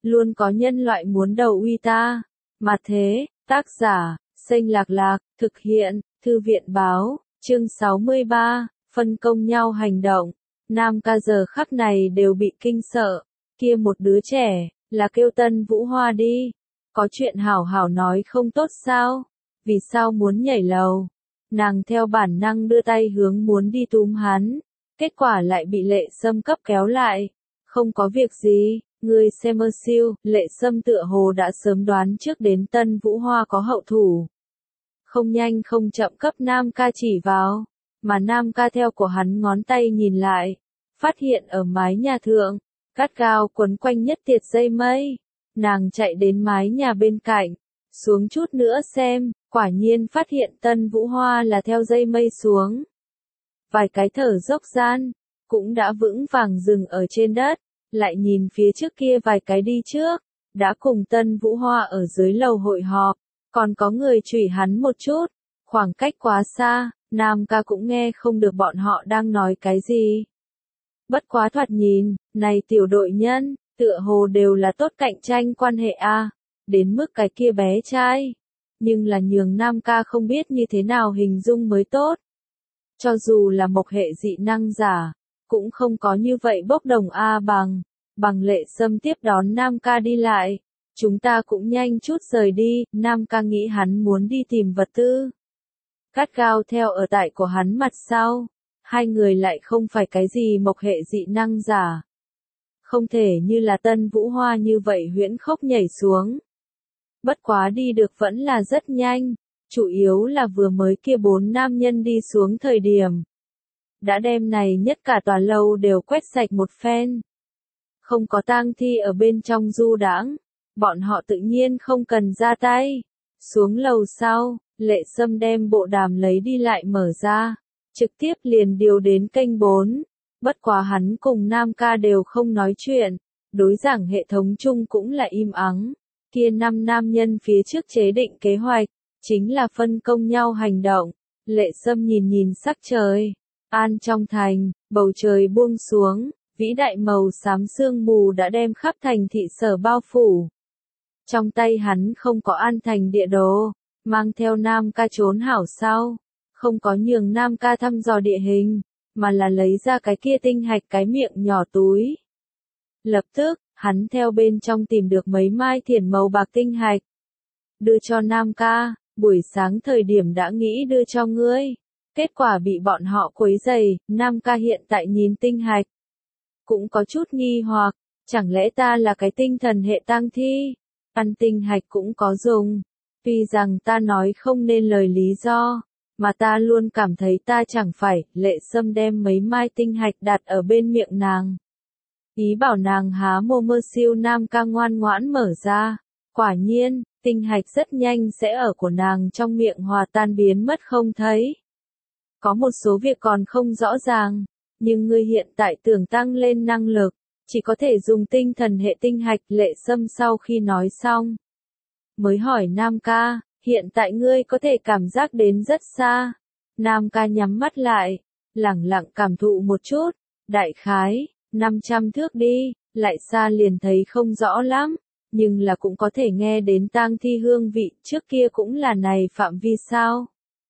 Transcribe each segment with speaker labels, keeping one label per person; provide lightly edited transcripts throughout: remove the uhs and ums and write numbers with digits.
Speaker 1: luôn có nhân loại muốn đầu uy ta. Mà thế, tác giả, Xanh Lạc Lạc, thực hiện, Thư viện Báo, chương 63, phân công nhau hành động. Nam ca giờ khắc này đều bị kinh sợ. Kia một đứa trẻ, là kêu Tân Vũ Hoa đi. Có chuyện hảo hảo nói không tốt sao? Vì sao muốn nhảy lầu? Nàng theo bản năng đưa tay hướng muốn đi túm hắn. Kết quả lại bị Lệ Sâm cấp kéo lại. Không có việc gì, ngươi xem ơ siêu, Lệ Sâm tựa hồ đã sớm đoán trước đến Tân Vũ Hoa có hậu thủ. Không nhanh không chậm cấp Nam ca chỉ vào, mà Nam ca theo của hắn ngón tay nhìn lại, phát hiện ở mái nhà thượng, gắt gao quấn quanh nhất tiệt dây mây. Nàng chạy đến mái nhà bên cạnh, xuống chút nữa xem, quả nhiên phát hiện Tân Vũ Hoa là theo dây mây xuống. Vài cái thở dốc gian, cũng đã vững vàng dừng ở trên đất, lại nhìn phía trước kia vài cái đi trước, đã cùng Tân Vũ Hoa ở dưới lầu hội họp, còn có người chửi hắn một chút, khoảng cách quá xa, Nam ca cũng nghe không được bọn họ đang nói cái gì. Bất quá thoạt nhìn, này tiểu đội nhân, tựa hồ đều là tốt cạnh tranh quan hệ a, đến mức cái kia bé trai, nhưng là nhường Nam ca không biết như thế nào hình dung mới tốt. Cho dù là một hệ dị năng giả, cũng không có như vậy bốc đồng bằng Lệ Sâm tiếp đón Nam ca đi lại. Chúng ta cũng nhanh chút rời đi, Nam ca nghĩ hắn muốn đi tìm vật tư. Gắt gao theo ở tại của hắn mặt sau, hai người lại không phải cái gì một hệ dị năng giả. Không thể như là Tân Vũ Hoa như vậy huyễn khốc nhảy xuống. Bất quá đi được vẫn là rất nhanh, chủ yếu là vừa mới kia 4 nam nhân đi xuống thời điểm. Đã đem này nhất cả tòa lâu đều quét sạch một phen. Không có tang thi ở bên trong du đãng, bọn họ tự nhiên không cần ra tay. Xuống lầu sau, Lệ Sâm đem bộ đàm lấy đi lại mở ra, trực tiếp liền điều đến kênh 4. Bất quá hắn cùng Nam ca đều không nói chuyện, đối giảng hệ thống chung cũng là im ắng. Kia 5 nam nhân phía trước chế định kế hoạch, chính là phân công nhau hành động. Lệ Sâm nhìn nhìn sắc trời, an trong thành, bầu trời buông xuống, vĩ đại màu xám sương mù đã đem khắp thành thị sở bao phủ. Trong tay hắn không có an thành địa đồ, mang theo Nam ca trốn hảo sau, không có nhường Nam ca thăm dò địa hình, mà là lấy ra cái kia tinh hạch cái miệng nhỏ túi. Lập tức, hắn theo bên trong tìm được mấy mai thiển màu bạc tinh hạch. Đưa cho Nam ca, buổi sáng thời điểm đã nghĩ đưa cho ngươi. Kết quả bị bọn họ quấy rầy, Nam ca hiện tại nhìn tinh hạch. Cũng có chút nghi hoặc, chẳng lẽ ta là cái tinh thần hệ tang thi? Ăn tinh hạch cũng có dùng. Tuy rằng ta nói không nên lời lý do, mà ta luôn cảm thấy ta chẳng phải. Lệ Sâm đem mấy mai tinh hạch đặt ở bên miệng nàng. Ý bảo nàng há mồm mơ siêu. Nam ca ngoan ngoãn mở ra. Quả nhiên, tinh hạch rất nhanh sẽ ở của nàng trong miệng hòa tan biến mất không thấy. Có một số việc còn không rõ ràng, nhưng ngươi hiện tại tưởng tăng lên năng lực, chỉ có thể dùng tinh thần hệ tinh hạch. Lệ Sâm sau khi nói xong, mới hỏi Nam ca, hiện tại ngươi có thể cảm giác đến rất xa. Nam ca nhắm mắt lại, lẳng lặng cảm thụ một chút, đại khái, 500 thước đi, lại xa liền thấy không rõ lắm, nhưng là cũng có thể nghe đến tang thi hương vị. Trước kia cũng là này phạm vi sao?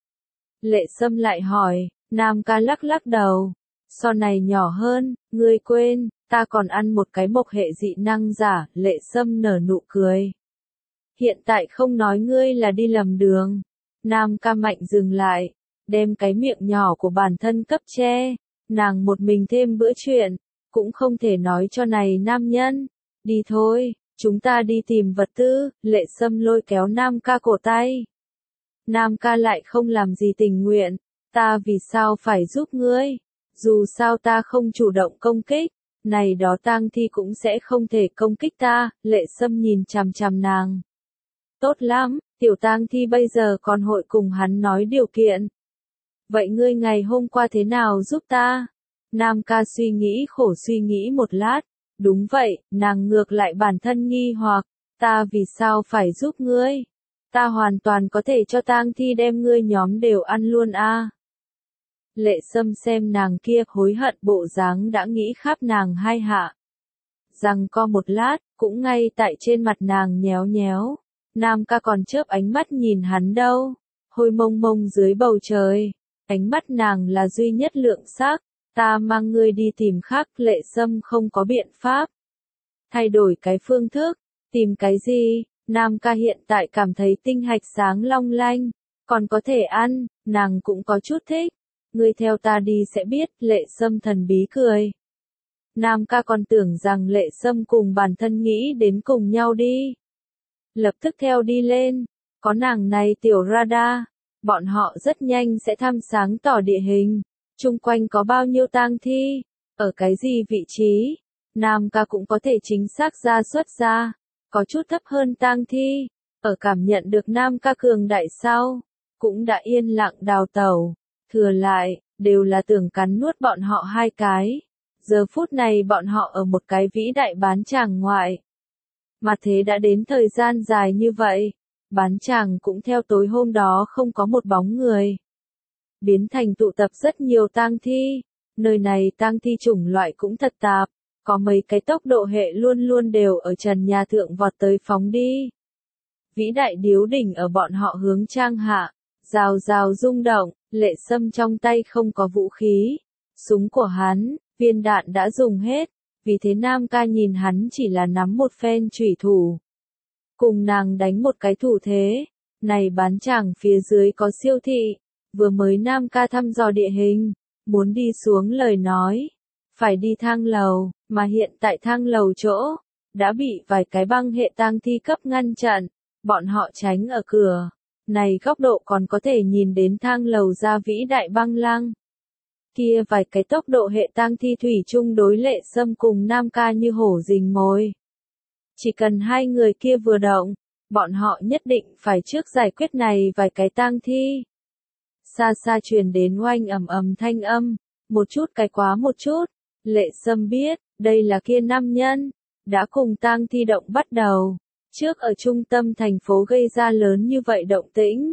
Speaker 1: Lệ Sâm lại hỏi, Nam ca lắc lắc đầu, so này nhỏ hơn, ngươi quên, ta còn ăn một cái mộc hệ dị năng giả. Lệ Sâm nở nụ cười. Hiện tại không nói ngươi là đi lầm đường. Nam ca mạnh dừng lại, đem cái miệng nhỏ của bản thân cấp che, nàng một mình thêm bữa chuyện, cũng không thể nói cho này nam nhân. Đi thôi, chúng ta đi tìm vật tư. Lệ Sâm lôi kéo Nam ca cổ tay. Nam ca lại không làm gì tình nguyện, ta vì sao phải giúp ngươi? Dù sao ta không chủ động công kích, này đó tang thi cũng sẽ không thể công kích ta. Lệ Sâm nhìn chằm chằm nàng. Tốt lắm, tiểu tang thi bây giờ còn hội cùng hắn nói điều kiện. Vậy ngươi ngày hôm qua thế nào giúp ta? Nam ca suy nghĩ một lát. Đúng vậy, nàng ngược lại bản thân nghi hoặc, ta vì sao phải giúp ngươi? Ta hoàn toàn có thể cho tang thi đem ngươi nhóm đều ăn luôn a. Lệ Sâm xem nàng kia hối hận bộ dáng đã nghĩ khắp nàng hai hạ. Rằng co một lát, cũng ngay tại trên mặt nàng nhéo nhéo. Nam ca còn chớp ánh mắt nhìn hắn đâu. Hôi mông mông dưới bầu trời. Ánh mắt nàng là duy nhất lượng sắc. Ta mang ngươi đi tìm khác. Lệ Sâm không có biện pháp. Thay đổi cái phương thức. Tìm cái gì? Nam ca hiện tại cảm thấy tinh hạch sáng long lanh. Còn có thể ăn, nàng cũng có chút thích. Ngươi theo ta đi sẽ biết. Lệ Sâm thần bí cười. Nam ca còn tưởng rằng Lệ Sâm cùng bản thân nghĩ đến cùng nhau đi. Lập tức theo đi lên. Có nàng này tiểu radar. Bọn họ rất nhanh sẽ thăm sáng tỏ địa hình. Chung quanh có bao nhiêu tang thi. Ở cái gì vị trí. Nam ca cũng có thể chính xác ra xuất ra. Có chút thấp hơn tang thi. Ở cảm nhận được Nam ca cường đại sau. Cũng đã yên lặng đào tẩu. Thừa lại, đều là tưởng cắn nuốt bọn họ hai cái. Giờ phút này bọn họ ở một cái vĩ đại bán tràng ngoại. Mà thế đã đến thời gian dài như vậy. Bán tràng cũng theo tối hôm đó không có một bóng người. Biến thành tụ tập rất nhiều tang thi. Nơi này tang thi chủng loại cũng thật tạp. Có mấy cái tốc độ hệ luôn luôn đều ở trần nhà thượng vọt tới phóng đi. Vĩ đại điếu đỉnh ở bọn họ hướng trang hạ. Rào rào rung động, Lệ Sâm trong tay không có vũ khí. Súng của hắn, viên đạn đã dùng hết. Vì thế Nam ca nhìn hắn chỉ là nắm một phen chủy thủ. Cùng nàng đánh một cái thủ thế. Này bán chàng phía dưới có siêu thị. Vừa mới Nam ca thăm dò địa hình. Muốn đi xuống lời nói. Phải đi thang lầu, mà hiện tại thang lầu chỗ. Đã bị vài cái băng hệ tang thi cấp ngăn chặn. Bọn họ tránh ở cửa. Này góc độ còn có thể nhìn đến thang lầu ra vĩ đại băng lăng. Kia vài cái tốc độ hệ tang thi thủy chung đối Lệ Sâm cùng Nam ca như hổ rình mồi. Chỉ cần hai người kia vừa động, bọn họ nhất định phải trước giải quyết này vài cái tang thi. Xa xa truyền đến oanh ầm ầm thanh âm, một chút cái quá một chút. Lệ Sâm biết, đây là kia nam nhân, đã cùng tang thi động bắt đầu. Trước ở trung tâm thành phố gây ra lớn như vậy động tĩnh.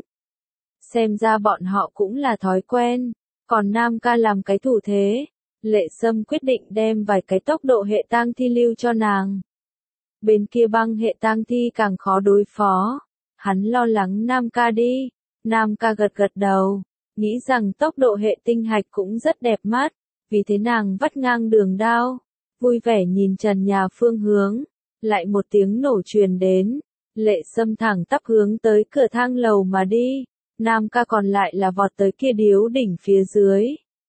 Speaker 1: Xem ra bọn họ cũng là thói quen. Còn Nam ca làm cái thủ thế. Lệ Sâm quyết định đem vài cái tốc độ hệ tang thi lưu cho nàng. Bên kia băng hệ tang thi càng khó đối phó. Hắn lo lắng Nam ca đi. Nam ca gật gật đầu. Nghĩ rằng tốc độ hệ tinh hạch cũng rất đẹp mắt. Vì thế nàng vắt ngang đường đao. Vui vẻ nhìn trần nhà phương hướng. Lại một tiếng nổ truyền đến. Lệ Sâm thẳng tắp hướng tới cửa thang lầu mà đi. Nam ca còn lại là vọt tới kia điếu đỉnh phía dưới.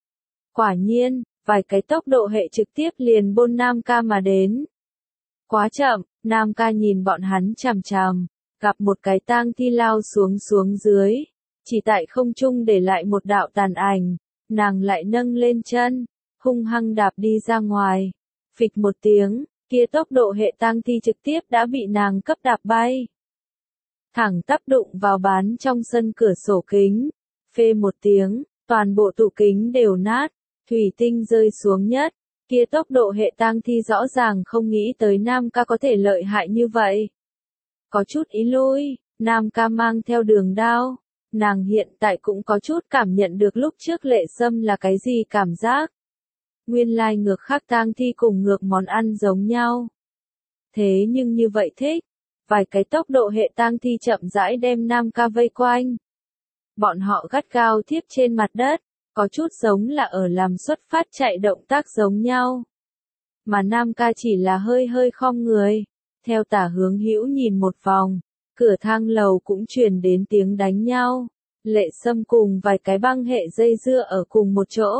Speaker 1: Quả nhiên, vài cái tốc độ hệ trực tiếp liền bôn Nam ca mà đến. Quá chậm, Nam ca nhìn bọn hắn chằm chằm, gặp một cái tang thi lao xuống dưới. Chỉ tại không trung để lại một đạo tàn ảnh, nàng lại nâng lên chân, hung hăng đạp đi ra ngoài. Phịch một tiếng, kia tốc độ hệ tang thi trực tiếp đã bị nàng cấp đạp bay. Thẳng tắp đụng vào bán trong sân cửa sổ kính. Phê một tiếng, toàn bộ tủ kính đều nát, thủy tinh rơi xuống nhất. Kia tốc độ hệ tang thi rõ ràng không nghĩ tới Nam ca có thể lợi hại như vậy. Có chút ý lui, Nam ca mang theo đường đao. Nàng hiện tại cũng có chút cảm nhận được lúc trước Lệ Sâm là cái gì cảm giác. Nguyên lai ngược khác tang thi cùng ngược món ăn giống nhau. Thế nhưng như vậy thích. Vài cái tốc độ hệ tang thi chậm rãi đem Nam ca vây quanh. Bọn họ gắt gao thiếp trên mặt đất, có chút giống là ở làm xuất phát chạy động tác giống nhau. Mà Nam ca chỉ là hơi hơi khom người, theo tả hướng hữu nhìn một vòng, cửa thang lầu cũng truyền đến tiếng đánh nhau. Lệ Sâm cùng vài cái băng hệ dây dưa ở cùng một chỗ.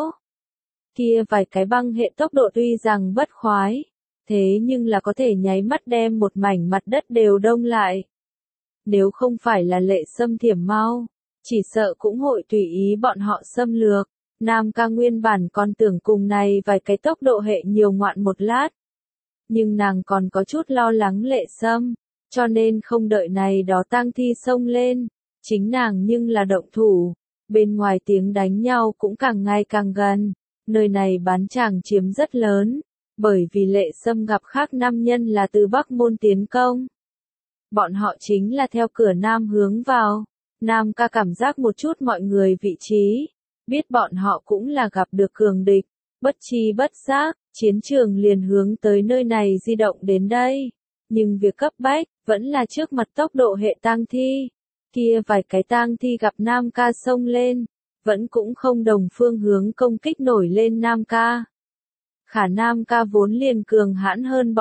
Speaker 1: Kia vài cái băng hệ tốc độ tuy rằng bất khoái. Thế nhưng là có thể nháy mắt đem một mảnh mặt đất đều đông lại. Nếu không phải là Lệ Sâm thiểm mau, chỉ sợ cũng hội tùy ý bọn họ xâm lược. Nam ca nguyên bản còn tưởng cùng này vài cái tốc độ hệ nhiều ngoạn một lát. Nhưng nàng còn có chút lo lắng Lệ Sâm, cho nên không đợi này đó tang thi xông lên. Chính nàng nhưng là động thủ. Bên ngoài tiếng đánh nhau cũng càng ngày càng gần. Nơi này bán tràng chiếm rất lớn. Bởi vì Lệ Sâm gặp khác nam nhân là từ Bắc Môn tiến công. Bọn họ chính là theo cửa Nam hướng vào. Nam ca cảm giác một chút mọi người vị trí. Biết bọn họ cũng là gặp được cường địch. Bất chi bất giác, chiến trường liền hướng tới nơi này di động đến đây. Nhưng việc cấp bách, vẫn là trước mặt tốc độ hệ tang thi. Kia vài cái tang thi gặp Nam Ca xông lên, vẫn cũng không đồng phương hướng công kích nổi lên Nam Ca. Khả Nam Ca vốn liền cường hãn hơn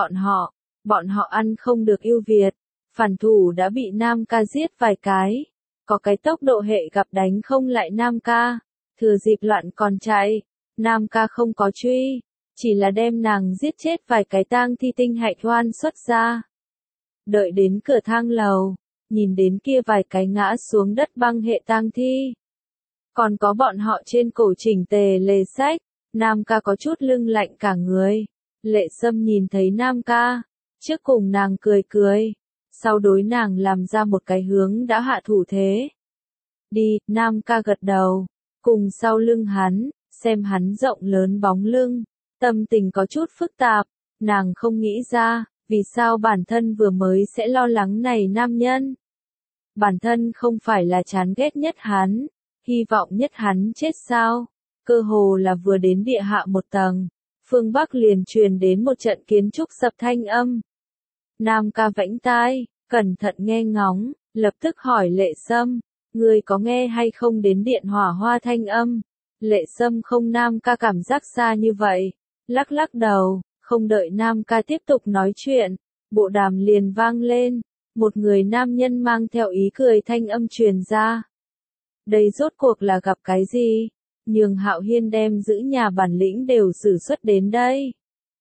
Speaker 1: bọn họ ăn không được ưu việt, phản thủ đã bị Nam Ca giết vài cái. Có cái tốc độ hệ gặp đánh không lại Nam Ca, thừa dịp loạn còn chạy, Nam Ca không có truy, chỉ là đem nàng giết chết vài cái tang thi tinh hạch oan xuất ra. Đợi đến cửa thang lầu, nhìn đến kia vài cái ngã xuống đất băng hệ tang thi. Còn có bọn họ trên cổ chỉnh tề lề sách, Nam Ca có chút lưng lạnh cả người. Lệ Sâm nhìn thấy Nam Ca, trước cùng nàng cười cười, sau đối nàng làm ra một cái hướng đã hạ thủ thế. Đi, Nam Ca gật đầu, cùng sau lưng hắn, xem hắn rộng lớn bóng lưng, tâm tình có chút phức tạp, nàng không nghĩ ra, vì sao bản thân vừa mới sẽ lo lắng này nam nhân. Bản thân không phải là chán ghét nhất hắn, hy vọng nhất hắn chết sao, cơ hồ là vừa đến địa hạ một tầng, phương Bắc liền truyền đến một trận kiến trúc sập thanh âm. Nam Ca vẫy tai, cẩn thận nghe ngóng, lập tức hỏi Lệ Sâm, ngươi có nghe hay không đến điện hỏa hoa thanh âm? Lệ Sâm không Nam Ca cảm giác xa như vậy, lắc lắc đầu, không đợi Nam Ca tiếp tục nói chuyện, bộ đàm liền vang lên, một người nam nhân mang theo ý cười thanh âm truyền ra. Đây rốt cuộc là gặp cái gì? Nhường Hạo Hiên đem giữ nhà bản lĩnh đều sử xuất đến đây.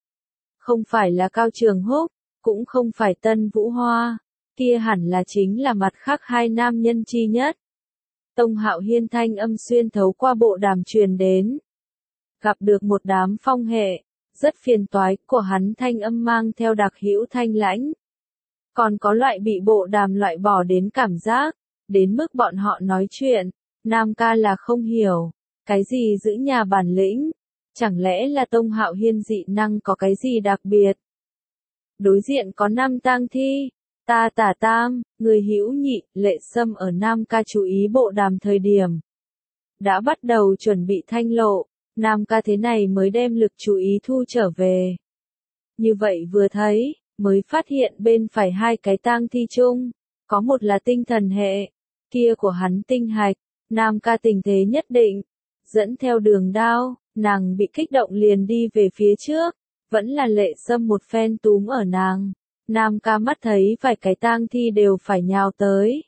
Speaker 1: Không phải là Cao Trường Húc, cũng không phải Tân Vũ Hoa, kia hẳn là chính là mặt khác hai nam nhân chi nhất. Tông Hạo Hiên thanh âm xuyên thấu qua bộ đàm truyền đến. Gặp được một đám phong hệ, rất phiền toái, của hắn thanh âm mang theo đặc hữu thanh lãnh. Còn có loại bị bộ đàm loại bỏ đến cảm giác, đến mức bọn họ nói chuyện, Nam Ca là không hiểu, cái gì giữ nhà bản lĩnh, chẳng lẽ là Tông Hạo Hiên dị năng có cái gì đặc biệt. Đối diện có 5 tang thi, ta tả tam, người hữu nhị, Lệ Sâm ở Nam Ca chú ý bộ đàm thời điểm. Đã bắt đầu chuẩn bị thanh lộ, Nam Ca thế này mới đem lực chú ý thu trở về. Như vậy vừa thấy, mới phát hiện bên phải hai cái tang thi chung, có một là tinh thần hệ, kia của hắn tinh hạch, Nam Ca tình thế nhất định, dẫn theo đường đao, nàng bị kích động liền đi về phía trước, vẫn là Lệ Sâm một phen túm ở nàng, Nam Ca mắt thấy vài cái tang thi đều phải nhào tới.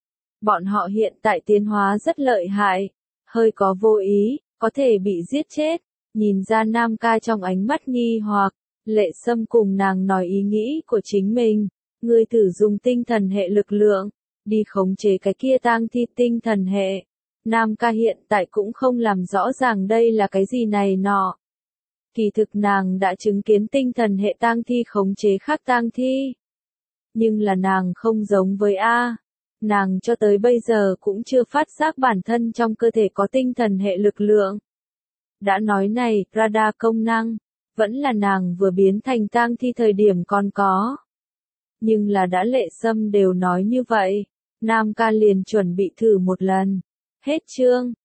Speaker 1: Bọn họ hiện tại tiến hóa rất lợi hại, hơi có vô ý, có thể bị giết chết, nhìn ra Nam Ca trong ánh mắt nghi hoặc. Lệ Sâm cùng nàng nói ý nghĩ của chính mình, ngươi thử dùng tinh thần hệ lực lượng, đi khống chế cái kia tang thi tinh thần hệ. Nam Ca hiện tại cũng không làm rõ ràng đây là cái gì này nọ. Kỳ thực nàng đã chứng kiến tinh thần hệ tang thi khống chế khác tang thi. Nhưng là nàng không giống với A. Nàng cho tới bây giờ cũng chưa phát giác bản thân trong cơ thể có tinh thần hệ lực lượng. Đã nói này, radar công năng, vẫn là nàng vừa biến thành tang thi thời điểm còn có. Nhưng là đã Lệ Sâm đều nói như vậy, Nam Ca liền chuẩn bị thử một lần. Hết chương.